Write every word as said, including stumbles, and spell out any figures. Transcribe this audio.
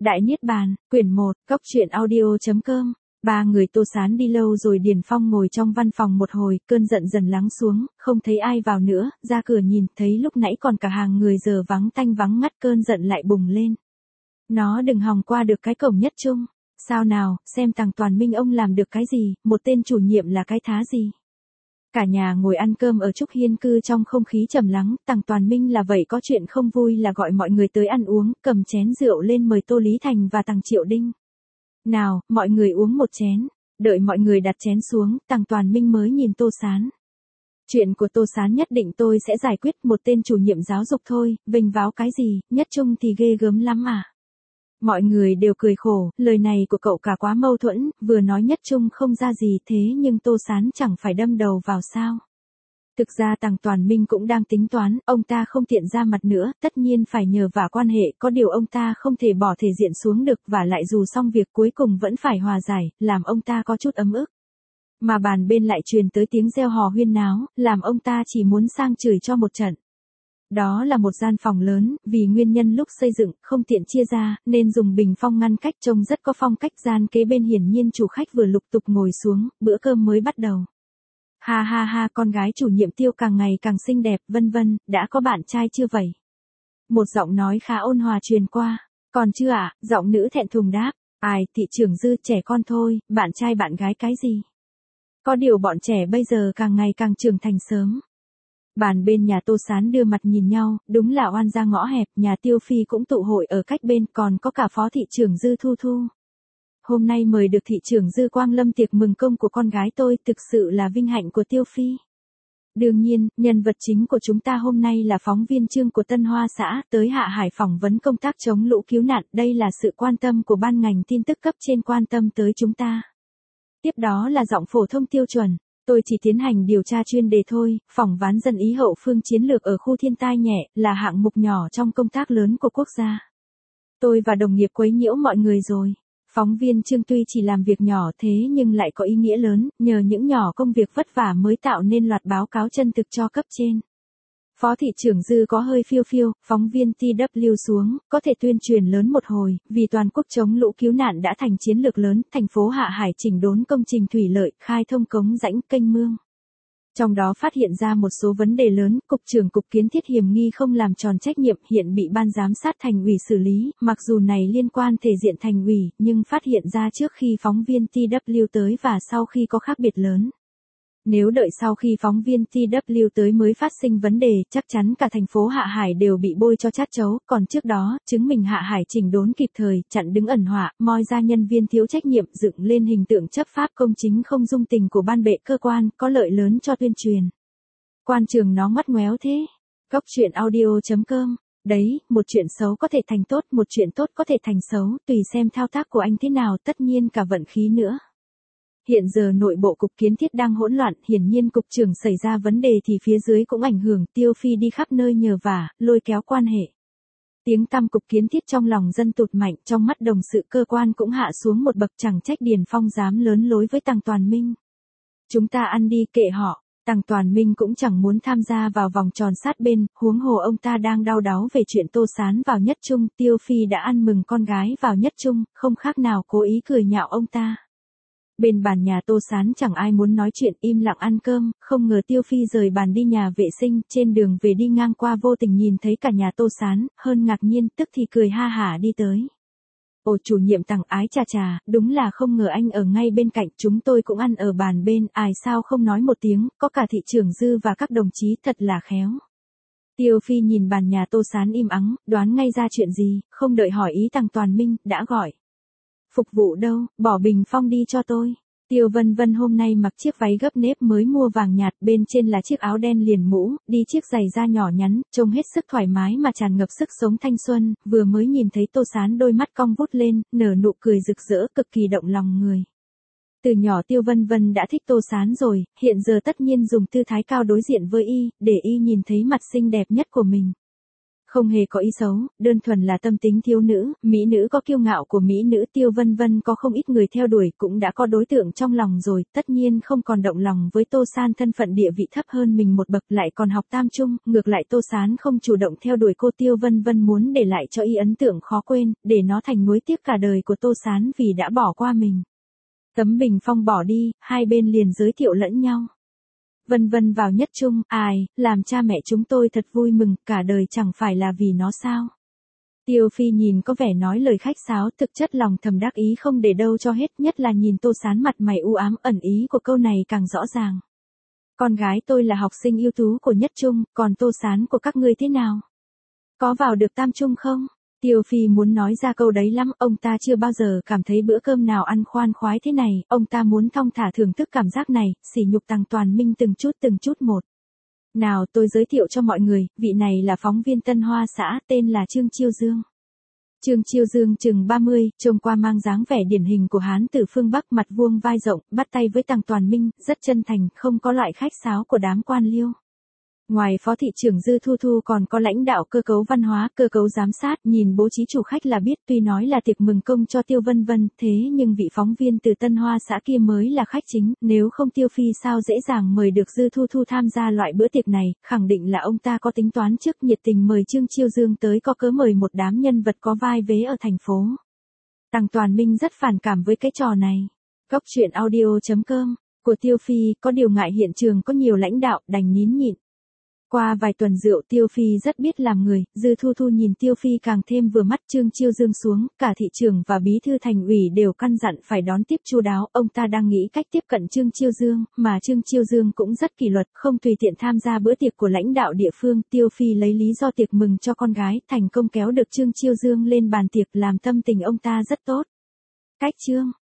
Đại Niết Bàn, quyển một, cốc truyện audio.com. Ba người Tô Sán đi lâu rồi. Điền Phong ngồi trong văn phòng một hồi, cơn giận dần lắng xuống, không thấy ai vào nữa, ra cửa nhìn thấy lúc nãy còn cả hàng người giờ vắng tanh vắng ngắt, cơn giận lại bùng lên. Nó đừng hòng qua được cái cổng Nhất Trung. Sao nào, xem Tằng Toàn Minh ông làm được cái gì, một tên chủ nhiệm là cái thá gì. Cả nhà ngồi ăn cơm ở Trúc Hiên Cư trong không khí trầm lắng. Tằng Toàn Minh là vậy có chuyện không vui là gọi mọi người tới ăn uống, cầm chén rượu lên mời Tô Lý Thành và Tằng Triệu Đinh. Nào, mọi người uống một chén. Đợi mọi người đặt chén xuống, Tằng Toàn Minh mới nhìn Tô Sán. Chuyện của Tô Sán nhất định tôi sẽ giải quyết, một tên chủ nhiệm giáo dục thôi, vênh váo cái gì, Nhất Trung thì ghê gớm lắm à. Mọi người đều cười khổ, lời này của cậu cả quá mâu thuẫn, vừa nói Nhất Trung không ra gì thế nhưng Tô Sán chẳng phải đâm đầu vào sao. Thực ra Tằng Toàn Minh cũng đang tính toán, ông ta không tiện ra mặt nữa, tất nhiên phải nhờ vả quan hệ, có điều ông ta không thể bỏ thể diện xuống được, và lại dù xong việc cuối cùng vẫn phải hòa giải, làm ông ta có chút ấm ức. Mà bàn bên lại truyền tới tiếng reo hò huyên náo, làm ông ta chỉ muốn sang chửi cho một trận. Đó là một gian phòng lớn, vì nguyên nhân lúc xây dựng không tiện chia ra, nên dùng bình phong ngăn cách, trông rất có phong cách. Gian kế bên hiển nhiên chủ khách vừa lục tục ngồi xuống, bữa cơm mới bắt đầu. Ha ha ha, con gái chủ nhiệm Tiêu càng ngày càng xinh đẹp, vân vân, đã có bạn trai chưa vậy? Một giọng nói khá ôn hòa truyền qua. Còn chưa ạ, à? Giọng nữ thẹn thùng đáp. Ai, thị trưởng Dư, trẻ con thôi, bạn trai bạn gái cái gì? Có điều bọn trẻ bây giờ càng ngày càng trưởng thành sớm. Bàn bên nhà Tô Sán đưa mặt nhìn nhau, đúng là oan ra ngõ hẹp, nhà Tiêu Phi cũng tụ hội ở cách bên, còn có cả phó thị trưởng Dư Thu Thu. Hôm nay mời được thị trưởng Dư Quang Lâm tiệc mừng công của con gái tôi, thực sự là vinh hạnh của Tiêu Phi. Đương nhiên, nhân vật chính của chúng ta hôm nay là phóng viên Trương của Tân Hoa xã, tới Hạ Hải phỏng vấn công tác chống lũ cứu nạn, đây là sự quan tâm của ban ngành tin tức cấp trên quan tâm tới chúng ta. Tiếp đó là giọng phổ thông tiêu chuẩn. Tôi chỉ tiến hành điều tra chuyên đề thôi, phỏng vấn dân ý hậu phương chiến lược ở khu thiên tai nhẹ, là hạng mục nhỏ trong công tác lớn của quốc gia. Tôi và đồng nghiệp quấy nhiễu mọi người rồi. Phóng viên Trương tuy chỉ làm việc nhỏ thế nhưng lại có ý nghĩa lớn, nhờ những nhỏ công việc vất vả mới tạo nên loạt báo cáo chân thực cho cấp trên. Phó thị trưởng Dư có hơi phiêu phiêu, phóng viên tê vê xuống, có thể tuyên truyền lớn một hồi, vì toàn quốc chống lũ cứu nạn đã thành chiến lược lớn, thành phố Hạ Hải chỉnh đốn công trình thủy lợi, khai thông cống rãnh kênh mương. Trong đó phát hiện ra một số vấn đề lớn, Cục trưởng Cục Kiến thiết hiềm nghi không làm tròn trách nhiệm, hiện bị ban giám sát thành ủy xử lý, mặc dù này liên quan thể diện thành ủy, nhưng phát hiện ra trước khi phóng viên tê vê tới và sau khi có khác biệt lớn. Nếu đợi sau khi phóng viên tê vê tới mới phát sinh vấn đề, chắc chắn cả thành phố Hạ Hải đều bị bôi cho chát chấu, còn trước đó, chứng minh Hạ Hải chỉnh đốn kịp thời, chặn đứng ẩn họa, moi ra nhân viên thiếu trách nhiệm, dựng lên hình tượng chấp pháp công chính không dung tình của ban bệ cơ quan, có lợi lớn cho tuyên truyền. Quan trường nó ngoắt ngoéo thế. Cốc truyện audio.com. Đấy, một chuyện xấu có thể thành tốt, một chuyện tốt có thể thành xấu, tùy xem thao tác của anh thế nào, tất nhiên cả vận khí nữa. Hiện giờ nội bộ Cục Kiến thiết đang hỗn loạn, hiển nhiên cục trưởng xảy ra vấn đề thì phía dưới cũng ảnh hưởng, Tiêu Phi đi khắp nơi nhờ vả, lôi kéo quan hệ. Tiếng tăm Cục Kiến thiết trong lòng dân tụt mạnh, trong mắt đồng sự cơ quan cũng hạ xuống một bậc, chẳng trách Điền Phong dám lớn lối với Tằng Toàn Minh. Chúng ta ăn đi, kệ họ. Tằng Toàn Minh cũng chẳng muốn tham gia vào vòng tròn sát bên, huống hồ ông ta đang đau đáu về chuyện Tô Sán vào Nhất Trung, Tiêu Phi đã ăn mừng con gái vào Nhất Trung, không khác nào cố ý cười nhạo ông ta. Bên bàn nhà Tô Sán chẳng ai muốn nói chuyện, im lặng ăn cơm, không ngờ Tiêu Phi rời bàn đi nhà vệ sinh, trên đường về đi ngang qua vô tình nhìn thấy cả nhà Tô Sán, hơn ngạc nhiên, tức thì cười ha hả đi tới. Ồ, chủ nhiệm Tằng, ái chà chà, đúng là không ngờ anh ở ngay bên cạnh, chúng tôi cũng ăn ở bàn bên, ai sao không nói một tiếng, có cả thị trưởng Dư và các đồng chí, thật là khéo. Tiêu Phi nhìn bàn nhà Tô Sán im ắng, đoán ngay ra chuyện gì, không đợi hỏi ý Tằng Toàn Minh, đã gọi. Phục vụ đâu, bỏ bình phong đi cho tôi. Tiêu Vân Vân hôm nay mặc chiếc váy gấp nếp mới mua vàng nhạt, bên trên là chiếc áo đen liền mũ, đi chiếc giày da nhỏ nhắn, trông hết sức thoải mái mà tràn ngập sức sống thanh xuân, vừa mới nhìn thấy Tô Sán đôi mắt cong vút lên, nở nụ cười rực rỡ cực kỳ động lòng người. Từ nhỏ Tiêu Vân Vân đã thích Tô Sán rồi, hiện giờ tất nhiên dùng tư thái cao đối diện với y, để y nhìn thấy mặt xinh đẹp nhất của mình. Không hề có ý xấu, đơn thuần là tâm tính thiếu nữ, mỹ nữ có kiêu ngạo của mỹ nữ. Tiêu Vân Vân có không ít người theo đuổi, cũng đã có đối tượng trong lòng rồi, tất nhiên không còn động lòng với Tô San. Thân phận địa vị thấp hơn mình một bậc, lại còn học tam trung, ngược lại Tô Sán không chủ động theo đuổi cô. Tiêu Vân Vân muốn để lại cho y ấn tượng khó quên, để nó thành nuối tiếc cả đời của Tô Sán vì đã bỏ qua mình. Tấm bình phong bỏ đi, hai bên liền giới thiệu lẫn nhau. Vân Vân vào nhất trung, ai, làm cha mẹ chúng tôi thật vui mừng, cả đời chẳng phải là vì nó sao. Tiêu Phi nhìn có vẻ nói lời khách sáo, thực chất lòng thầm đắc ý không để đâu cho hết, nhất là nhìn Tô Sán mặt mày u ám, ẩn ý của câu này càng rõ ràng. Con gái tôi là học sinh ưu tú của nhất trung, còn Tô Sán của các ngươi thế nào? Có vào được tam trung không? Tiêu Phi muốn nói ra câu đấy lắm, ông ta chưa bao giờ cảm thấy bữa cơm nào ăn khoan khoái thế này, ông ta muốn thong thả thưởng thức cảm giác này, sỉ nhục Tằng Toàn Minh từng chút từng chút một. Nào tôi giới thiệu cho mọi người, vị này là phóng viên Tân Hoa xã, tên là Trương Chiêu Dương. Trương Chiêu Dương chừng ba mươi, trông qua mang dáng vẻ điển hình của Hán từ phương Bắc, mặt vuông vai rộng, bắt tay với Tằng Toàn Minh, rất chân thành, không có loại khách sáo của đám quan liêu. Ngoài phó thị trưởng Dư Thu Thu còn có lãnh đạo cơ cấu văn hóa, cơ cấu giám sát, nhìn bố trí chủ khách là biết. Tuy nói là tiệc mừng công cho Tiêu Vân Vân, thế nhưng vị phóng viên từ Tân Hoa xã kia mới là khách chính, nếu không Tiêu Phi sao dễ dàng mời được Dư Thu Thu tham gia loại bữa tiệc này, khẳng định là ông ta có tính toán trước, nhiệt tình mời Trương Chiêu Dương tới, có cớ mời một đám nhân vật có vai vế ở thành phố. Tằng Toàn Minh rất phản cảm với cái trò này. Góc truyện audio chấm com của Tiêu Phi, có điều ngại hiện trường có nhiều lãnh đạo, đành nín nhịn. Qua vài tuần rượu, Tiêu Phi rất biết làm người, Dư Thu Thu nhìn Tiêu Phi càng thêm vừa mắt. Trương Chiêu Dương xuống, cả thị trưởng và bí thư thành ủy đều căn dặn phải đón tiếp chu đáo. Ông ta đang nghĩ cách tiếp cận Trương Chiêu Dương, mà Trương Chiêu Dương cũng rất kỷ luật, không tùy tiện tham gia bữa tiệc của lãnh đạo địa phương. Tiêu Phi lấy lý do tiệc mừng cho con gái, thành công kéo được Trương Chiêu Dương lên bàn tiệc, làm tâm tình ông ta rất tốt. Cách Trương